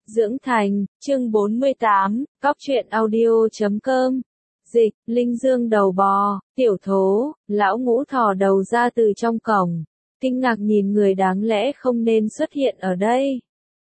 Dưỡng thành, chương 48, cóc truyện audio.com. Dịch, Linh Dương đầu bò, tiểu thố, lão ngũ thò đầu ra từ trong cổng, kinh ngạc nhìn người đáng lẽ không nên xuất hiện ở đây.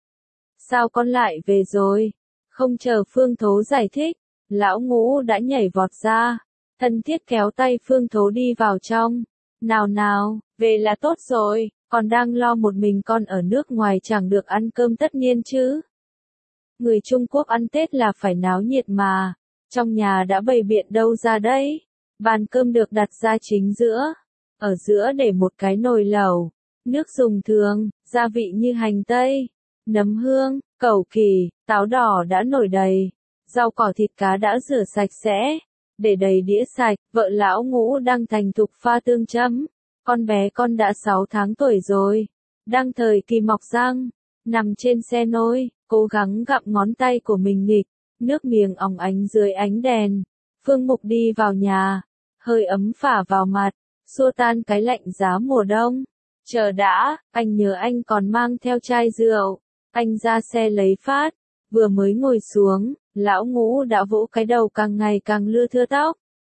Sao con lại về rồi? Không chờ Phương Thố giải thích, lão ngũ đã nhảy vọt ra, thân thiết kéo tay Phương Thố đi vào trong. Nào nào, về là tốt rồi, còn đang lo một mình con ở nước ngoài chẳng được ăn cơm tất niên chứ. Người Trung Quốc ăn Tết là phải náo nhiệt mà, trong nhà đã bày biện đâu ra đấy. Bàn cơm được đặt ra chính giữa, ở giữa để một cái nồi lẩu, nước dùng thường, gia vị như hành tây, nấm hương, cẩu kỳ, táo đỏ đã nổi đầy, rau cỏ thịt cá đã rửa sạch sẽ, để đầy đĩa sạch. Vợ lão ngũ đang thành thục pha tương chấm, con bé con đã 6 tháng tuổi rồi, đang thời kỳ mọc răng, nằm trên xe nôi, cố gắng gặm ngón tay của mình nghịch, nước miếng óng ánh dưới ánh đèn. Phương Mục đi vào nhà, hơi ấm phả vào mặt, xua tan cái lạnh giá mùa đông. Chờ đã, anh nhớ anh còn mang theo chai rượu. Anh ra xe lấy phát, vừa mới ngồi xuống, lão ngũ đã vỗ cái đầu càng ngày càng lưa thưa tóc.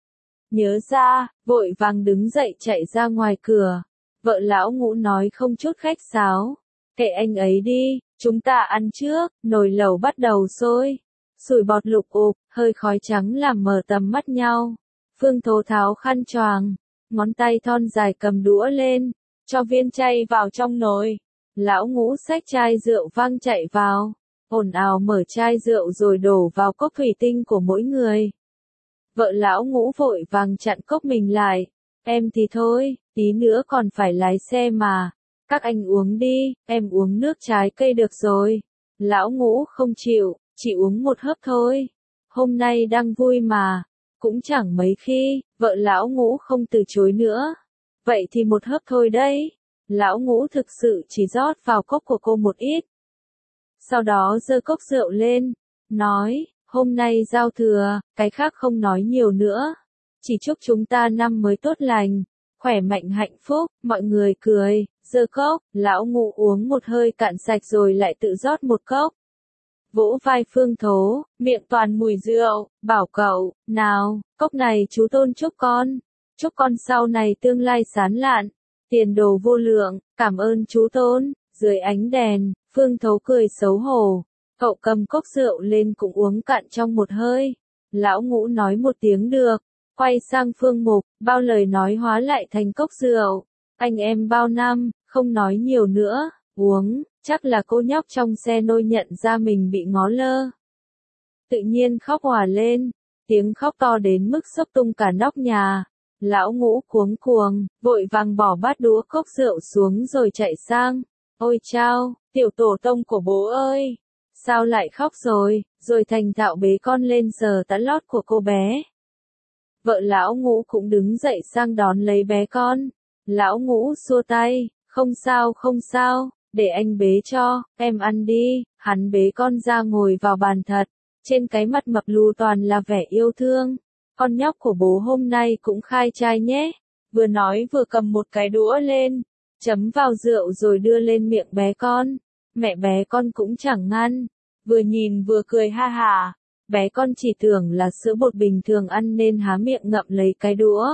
Nhớ ra, vội vàng đứng dậy chạy ra ngoài cửa. Vợ lão ngũ nói không chút khách sáo, kệ anh ấy đi, chúng ta ăn trước. Nồi lẩu bắt đầu sôi, sủi bọt lục ụp, hơi khói trắng làm mờ tầm mắt nhau. Phương Thố tháo khăn choàng, ngón tay thon dài cầm đũa lên, cho viên chay vào trong nồi. Lão ngũ xách chai rượu vang chạy vào, ồn ào mở chai rượu rồi đổ vào cốc thủy tinh của mỗi người. Vợ lão ngũ vội vàng chặn cốc mình lại. Em thì thôi, tí nữa còn phải lái xe mà. Các anh uống đi, em uống nước trái cây được rồi. Lão ngũ không chịu, chỉ uống một hớp thôi. Hôm nay đang vui mà, cũng chẳng mấy khi. Vợ lão ngũ không từ chối nữa. Vậy thì một hớp thôi đấy. Lão ngũ thực sự chỉ rót vào cốc của cô một ít. Sau đó giơ cốc rượu lên, nói, hôm nay giao thừa, cái khác không nói nhiều nữa. Chỉ chúc chúng ta năm mới tốt lành, khỏe mạnh hạnh phúc. Mọi người cười, giơ cốc, lão ngũ uống một hơi cạn sạch rồi lại tự rót một cốc. Vỗ vai Phương Thố, miệng toàn mùi rượu, bảo cậu, nào, cốc này chú Tôn chúc con sau này tương lai sáng lạn, tiền đồ vô lượng, cảm ơn chú Tôn. Dưới ánh đèn, Phương Thố cười xấu hổ, cậu cầm cốc rượu lên cũng uống cạn trong một hơi. Lão ngũ nói một tiếng được, quay sang Phương Mục, bao lời nói hóa lại thành cốc rượu. Anh em bao năm, không nói nhiều nữa, uống. Chắc là cô nhóc trong xe nôi nhận ra mình bị ngó lơ, tự nhiên khóc òa lên, tiếng khóc to đến mức xốc tung cả nóc nhà. Lão ngũ cuống cuồng, vội vàng bỏ bát đũa cốc rượu xuống rồi chạy sang. Ôi chao, tiểu tổ tông của bố ơi, sao lại khóc rồi thành thạo bế con lên sờ tã lót của cô bé. Vợ lão ngũ cũng đứng dậy sang đón lấy bé con. Lão ngũ xua tay, không sao, để anh bế cho, em ăn đi. Hắn bế con ra ngồi vào bàn thật, trên cái mặt mập lù toàn là vẻ yêu thương. Con nhóc của bố hôm nay cũng khai trai nhé. Vừa nói vừa cầm một cái đũa lên, chấm vào rượu rồi đưa lên miệng bé con. Mẹ bé con cũng chẳng ngăn, vừa nhìn vừa cười ha hả. Bé con chỉ tưởng là sữa bột bình thường ăn nên há miệng ngậm lấy cái đũa,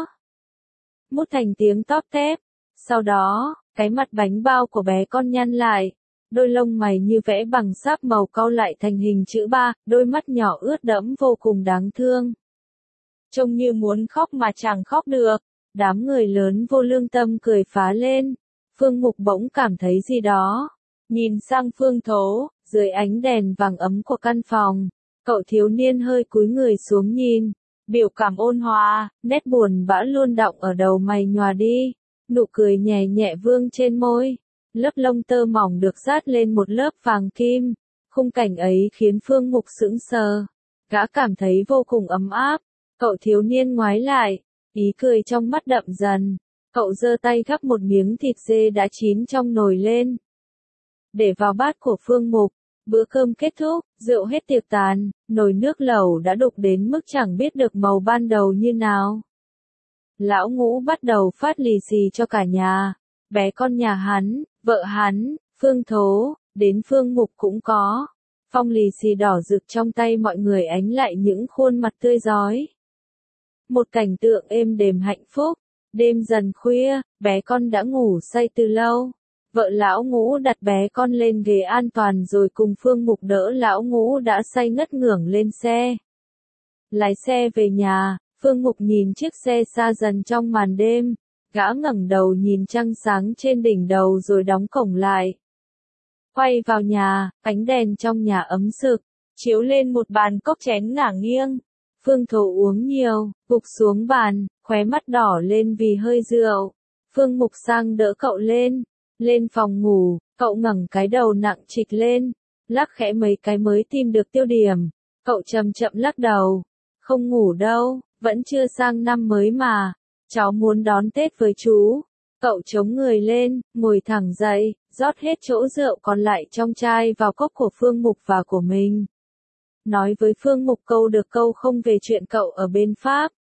mút thành tiếng tóp tép. Sau đó, cái mặt bánh bao của bé con nhăn lại, đôi lông mày như vẽ bằng sáp màu cau lại thành hình chữ 3, đôi mắt nhỏ ướt đẫm vô cùng đáng thương. Trông như muốn khóc mà chẳng khóc được. Đám người lớn vô lương tâm cười phá lên. Phương Mục bỗng cảm thấy gì đó, nhìn sang Phương Thố, dưới ánh đèn vàng ấm của căn phòng, cậu thiếu niên hơi cúi người xuống nhìn, biểu cảm ôn hòa, nét buồn bã luôn đọng ở đầu mày nhòa đi, nụ cười nhẹ nhẹ vương trên môi, lớp lông tơ mỏng được dát lên một lớp vàng kim. Khung cảnh ấy khiến Phương Mục sững sờ, gã cảm thấy vô cùng ấm áp. Cậu thiếu niên ngoái lại, ý cười trong mắt đậm dần. Cậu giơ tay gắp một miếng thịt dê đã chín trong nồi lên, để vào bát của Phương Mục. Bữa cơm kết thúc, rượu hết tiệc tàn, nồi nước lẩu đã đục đến mức chẳng biết được màu ban đầu như nào. Lão ngũ bắt đầu phát lì xì cho cả nhà, bé con nhà hắn, vợ hắn, Phương Thố, đến Phương Mục cũng có. Phong lì xì đỏ rực trong tay mọi người ánh lại những khuôn mặt tươi rói. Một cảnh tượng êm đềm hạnh phúc. Đêm dần khuya, bé con đã ngủ say từ lâu. Vợ lão Ngũ đặt bé con lên ghế an toàn rồi cùng Phương Mục đỡ lão Ngũ đã say ngất ngưởng lên xe. Lái xe về nhà, Phương Mục nhìn chiếc xe xa dần trong màn đêm, gã ngẩng đầu nhìn trăng sáng trên đỉnh đầu rồi đóng cổng lại. Quay vào nhà, ánh đèn trong nhà ấm rực, chiếu lên một bàn cốc chén ngả nghiêng. Phương Thố uống nhiều, gục xuống bàn, khóe mắt đỏ lên vì hơi rượu. Phương Mục sang đỡ cậu lên. Lên phòng ngủ, cậu ngẩng cái đầu nặng trịch lên, lắc khẽ mấy cái mới tìm được tiêu điểm. Cậu chậm chậm lắc đầu. Không ngủ đâu, vẫn chưa sang năm mới mà. Cháu muốn đón Tết với chú. Cậu chống người lên, ngồi thẳng dậy, rót hết chỗ rượu còn lại trong chai vào cốc của Phương Mục và của mình. Nói với Phương Mục câu được câu không về chuyện cậu ở bên Pháp.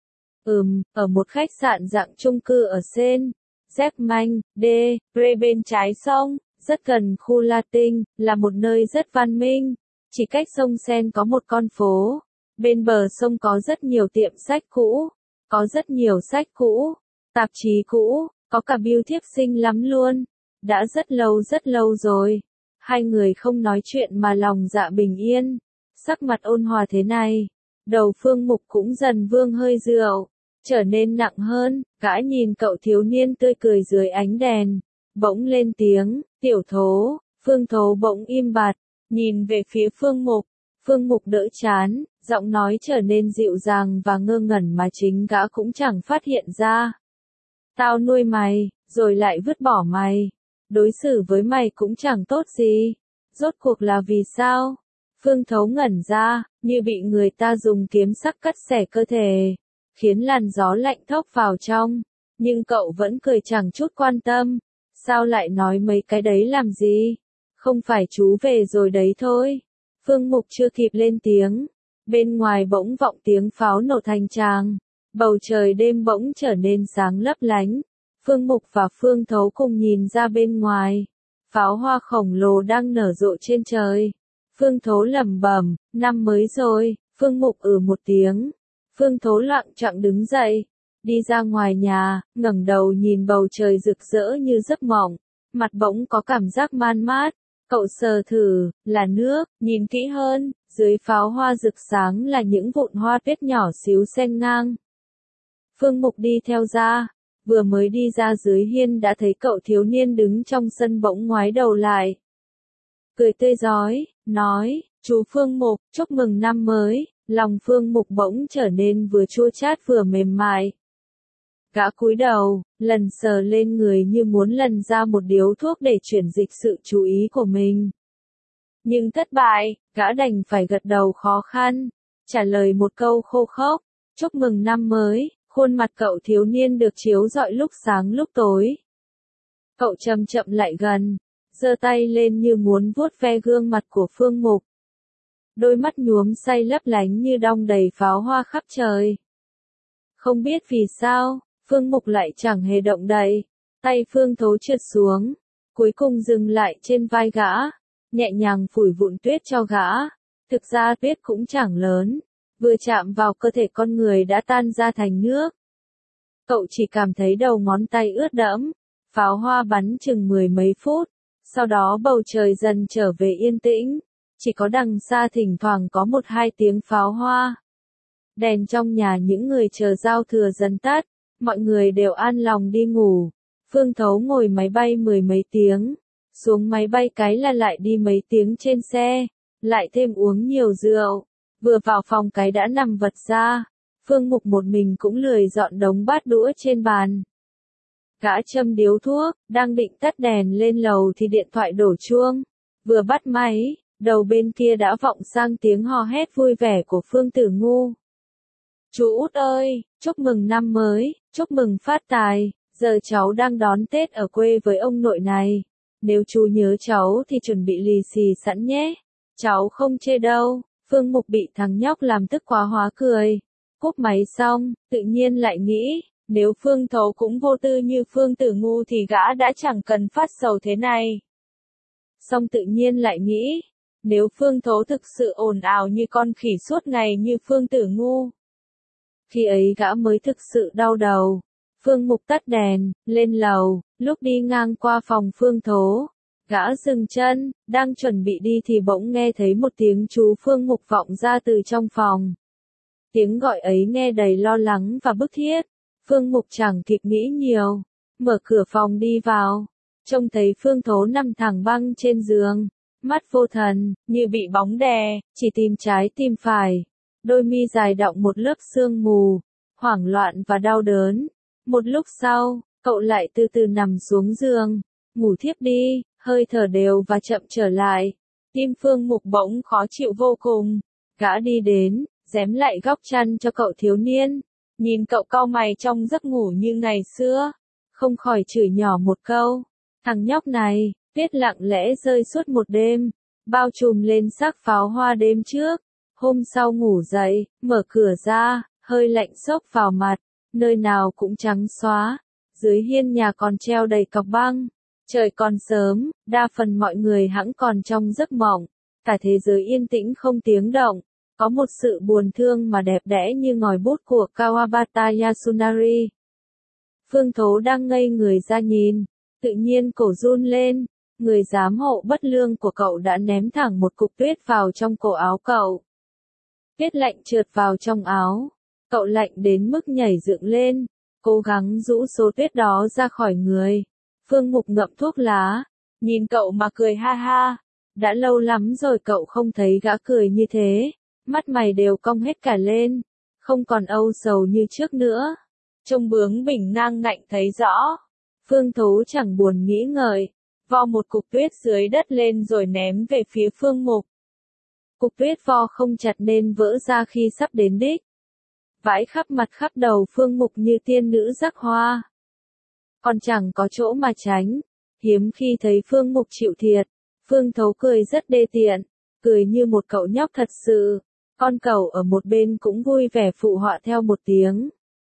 Ở một khách sạn dạng chung cư ở Seine, Germain, Bre bên trái sông, rất gần khu Latin, là một nơi rất văn minh. Chỉ cách sông Seine có một con phố. Bên bờ sông có rất nhiều tiệm sách cũ, có rất nhiều sách cũ, tạp chí cũ, có cả bưu thiếp xinh lắm luôn. Đã rất lâu rồi. Hai người không nói chuyện mà lòng dạ bình yên. Sắc mặt ôn hòa thế này. Đầu Phương Mục cũng dần vương hơi rượu, trở nên nặng hơn. Gã nhìn cậu thiếu niên tươi cười dưới ánh đèn, bỗng lên tiếng, tiểu Thố. Phương Thố bỗng im bặt, nhìn về phía Phương Mục. Phương Mục đỡ chán, giọng nói trở nên dịu dàng và ngơ ngẩn mà chính gã cũng chẳng phát hiện ra. Tao nuôi mày, rồi lại vứt bỏ mày. Đối xử với mày cũng chẳng tốt gì. Rốt cuộc là vì sao? Phương Thấu ngẩn ra, như bị người ta dùng kiếm sắc cắt xẻ cơ thể, khiến làn gió lạnh thốc vào trong. Nhưng cậu vẫn cười chẳng chút quan tâm. Sao lại nói mấy cái đấy làm gì? Không phải chú về rồi đấy thôi. Phương Mục chưa kịp lên tiếng. Bên ngoài bỗng vọng tiếng pháo nổ thành tràng. Bầu trời đêm bỗng trở nên sáng lấp lánh. Phương Mục và Phương Thấu cùng nhìn ra bên ngoài. Pháo hoa khổng lồ đang nở rộ trên trời. Phương Thấu lẩm bẩm, năm mới rồi. Phương Mục một tiếng. Phương Thấu loạng choạng đứng dậy, đi ra ngoài nhà, ngẩng đầu nhìn bầu trời rực rỡ như giấc mộng. Mặt bỗng có cảm giác man mát. Cậu sờ thử, là nước, nhìn kỹ hơn, dưới pháo hoa rực sáng là những vụn hoa tuyết nhỏ xíu xen ngang. Phương Mục đi theo ra, vừa mới đi ra dưới hiên đã thấy cậu thiếu niên đứng trong sân bỗng ngoái đầu lại. Cười tươi rói, nói, chú Phương Mục, chúc mừng năm mới. Lòng Phương Mục bỗng trở nên vừa chua chát vừa mềm mại. Gã cúi đầu, lần sờ lên người như muốn lần ra một điếu thuốc để chuyển dịch sự chú ý của mình. Nhưng thất bại, gã đành phải gật đầu khó khăn, trả lời một câu khô khốc, chúc mừng năm mới. Khuôn mặt cậu thiếu niên được chiếu rọi lúc sáng lúc tối. Cậu chậm chậm lại gần, giơ tay lên như muốn vuốt ve gương mặt của Phương Mục. Đôi mắt nhuốm say lấp lánh như đong đầy pháo hoa khắp trời. Không biết vì sao, Phương Mục lại chẳng hề động đậy. Tay Phương Thố trượt xuống, cuối cùng dừng lại trên vai gã, nhẹ nhàng phủi vụn tuyết cho gã. Thực ra tuyết cũng chẳng lớn, vừa chạm vào cơ thể con người đã tan ra thành nước. Cậu chỉ cảm thấy đầu ngón tay ướt đẫm. Pháo hoa bắn chừng 10 mấy phút, sau đó bầu trời dần trở về yên tĩnh. Chỉ có đằng xa thỉnh thoảng có 1-2 tiếng pháo hoa. Đèn trong nhà những người chờ giao thừa dần tắt, mọi người đều an lòng đi ngủ. Phương Thấu ngồi máy bay 10 mấy tiếng, xuống máy bay cái là lại đi mấy tiếng trên xe, lại thêm uống nhiều rượu. Vừa vào phòng cái đã nằm vật ra. Phương Mục một mình cũng lười dọn đống bát đũa trên bàn. Gã châm điếu thuốc, đang định tắt đèn lên lầu thì điện thoại đổ chuông. Vừa bắt máy, đầu bên kia đã vọng sang tiếng hò hét vui vẻ của Phương Tử Ngu. Chú Út ơi, chúc mừng năm mới, chúc mừng phát tài, giờ cháu đang đón Tết ở quê với ông nội này. Nếu chú nhớ cháu thì chuẩn bị lì xì sẵn nhé. Cháu không chê đâu. Phương Mục bị thằng nhóc làm tức quá hóa cười. Cúp máy xong, tự nhiên lại nghĩ, nếu Phương Thấu cũng vô tư như Phương Tử Ngu thì gã đã chẳng cần phát sầu thế này. Xong tự nhiên lại nghĩ, Nếu Phương Thố thực sự ồn ào như con khỉ suốt ngày như Phương Tử Ngu, khi ấy gã mới thực sự đau đầu. Phương Mục tắt đèn, lên lầu, lúc đi ngang qua phòng Phương Thố, gã dừng chân, đang chuẩn bị đi thì bỗng nghe thấy một tiếng chú Phương Mục vọng ra từ trong phòng. Tiếng gọi ấy nghe đầy lo lắng và bức thiết. Phương Mục chẳng kịp nghĩ nhiều, mở cửa phòng đi vào, trông thấy Phương Thố nằm thẳng băng trên giường, mắt vô thần, như bị bóng đè, chỉ tìm trái tim phải. Đôi mi dài đọng một lớp sương mù, hoảng loạn và đau đớn. Một lúc sau, cậu lại từ từ nằm xuống giường, ngủ thiếp đi, hơi thở đều và chậm trở lại. Tim Phương Mục bỗng khó chịu vô cùng. Gã đi đến, xém lại góc chăn cho cậu thiếu niên, nhìn cậu cau mày trong giấc ngủ như ngày xưa, không khỏi chửi nhỏ một câu. Thằng nhóc này, tuyết lặng lẽ rơi suốt một đêm, bao trùm lên xác pháo hoa đêm trước. Hôm sau ngủ dậy, mở cửa ra, hơi lạnh xốc vào mặt, nơi nào cũng trắng xóa, dưới hiên nhà còn treo đầy cọc băng. Trời còn sớm, đa phần mọi người hẵng còn trong giấc mộng, cả thế giới yên tĩnh không tiếng động, có một sự buồn thương mà đẹp đẽ như ngòi bút của Kawabata Yasunari. Phương Thố đang ngây người ra nhìn, tự nhiên cổ run lên, người giám hộ bất lương của cậu đã ném thẳng một cục tuyết vào trong cổ áo cậu. Tuyết lạnh trượt vào trong áo, cậu lạnh đến mức nhảy dựng lên, cố gắng rũ số tuyết đó ra khỏi người. Phương Mục ngậm thuốc lá, nhìn cậu mà cười ha ha, đã lâu lắm rồi cậu không thấy gã cười như thế, mắt mày đều cong hết cả lên, không còn âu sầu như trước nữa, trông bướng bỉnh ngang ngạnh thấy rõ. Phương Thố chẳng buồn nghĩ ngợi, vo một cục tuyết dưới đất lên rồi ném về phía Phương Mục. Cục tuyết vo không chặt nên vỡ ra khi sắp đến đích. Vãi khắp mặt khắp đầu Phương Mục như tiên nữ rắc hoa. Còn chẳng có chỗ mà tránh. Hiếm khi thấy Phương Mục chịu thiệt. Phương Thố cười rất đê tiện. Cười như một cậu nhóc thật sự. Con cẩu ở một bên cũng vui vẻ phụ họa theo một tiếng.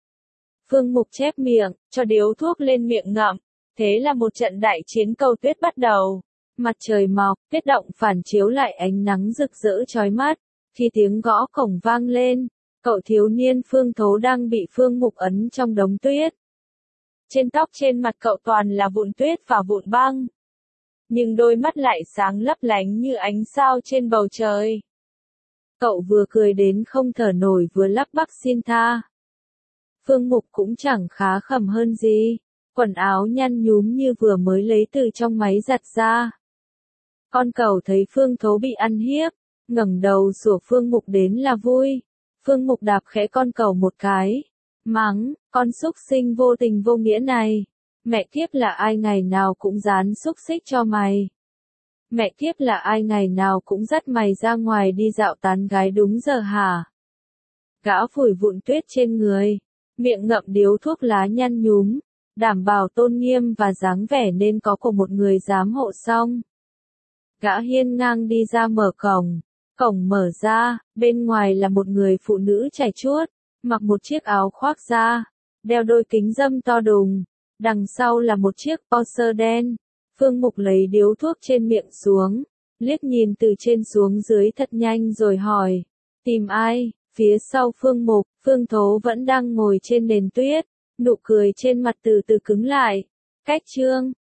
Phương Mục chép miệng, cho điếu thuốc lên miệng ngậm. Thế là một trận đại chiến câu tuyết bắt đầu. Mặt trời mọc, tuyết động phản chiếu lại ánh nắng rực rỡ chói mắt. Khi tiếng gõ cổng vang lên, cậu thiếu niên Phương Thố đang bị Phương Mục ấn trong đống tuyết. Trên tóc trên mặt cậu toàn là vụn tuyết và vụn băng. Nhưng đôi mắt lại sáng lấp lánh như ánh sao trên bầu trời. Cậu vừa cười đến không thở nổi vừa lắp bắp xin tha. Phương Mục cũng chẳng khá khẩm hơn gì. Quần áo nhăn nhúm như vừa mới lấy từ trong máy giặt ra. Con cẩu thấy Phương Thố bị ăn hiếp, ngẩng đầu sủa Phương Mục đến là vui. Phương Mục đạp khẽ con cẩu một cái, mắng, con xúc sinh vô tình vô nghĩa này. Mẹ kiếp là ai ngày nào cũng dán xúc xích cho mày. Mẹ kiếp là ai ngày nào cũng dắt mày ra ngoài đi dạo tán gái đúng giờ hả? Gã phủi vụn tuyết trên người, miệng ngậm điếu thuốc lá nhăn nhúm, đảm bảo tôn nghiêm và dáng vẻ nên có của một người giám hộ xong. Gã hiên ngang đi ra mở cổng. Cổng mở ra, bên ngoài là một người phụ nữ chải chuốt, mặc một chiếc áo khoác da, đeo đôi kính râm to đùng, đằng sau là một chiếc Porsche đen. Phương Mục lấy điếu thuốc trên miệng xuống, liếc nhìn từ trên xuống dưới thật nhanh rồi hỏi, tìm ai? Phía sau Phương Mục, Phương Thố vẫn đang ngồi trên nền tuyết, nụ cười trên mặt từ từ cứng lại. Cách Trương,